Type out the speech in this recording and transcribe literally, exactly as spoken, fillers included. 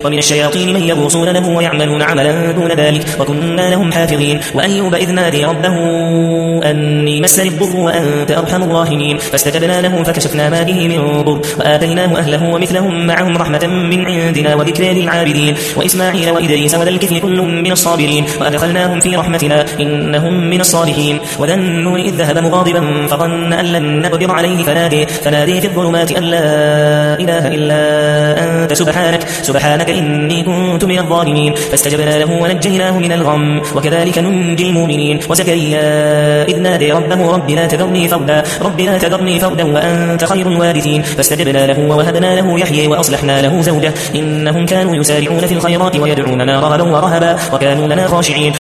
ومن الشياطين من يغوصون له ويعملون عملا دون ذلك وكنا لهم حافظين. وأيوب إذ نادي ربه أني مسني الضر وأنت أرحم الراحمين فاستجبنا له فكشفنا ما به من ضر وآتيناه أهله ومثلهم معهم رحمة من عندنا وذكر للعابدين. وإسماعيل وإدريس وذا الكفل كل من الصابرين وأدخلناهم في رحمتنا إنهم من الصالحين. وذا النون إذ ذهب مغاضبا فظن أن لن نقدر عليه فنادي, فنادي في الظلمات أن لا إله إلا أنت سبحانك, سبحانك إني كنت من الظالمين. فاستجبنا له ونجيناه من الغم وكذلك ننجي المؤمنين. وزكريا إذ نادي ربه رب لا تذرني فردا, رب لا تذرني فردا وأنت خير الوارثين. فاستجبنا له ووهبنا له يحيى وأصلحنا له زوجه إنهم كانوا يسارعون في الخيرات ويدعوننا رغبا ورهبا وكانوا لنا خاشعين.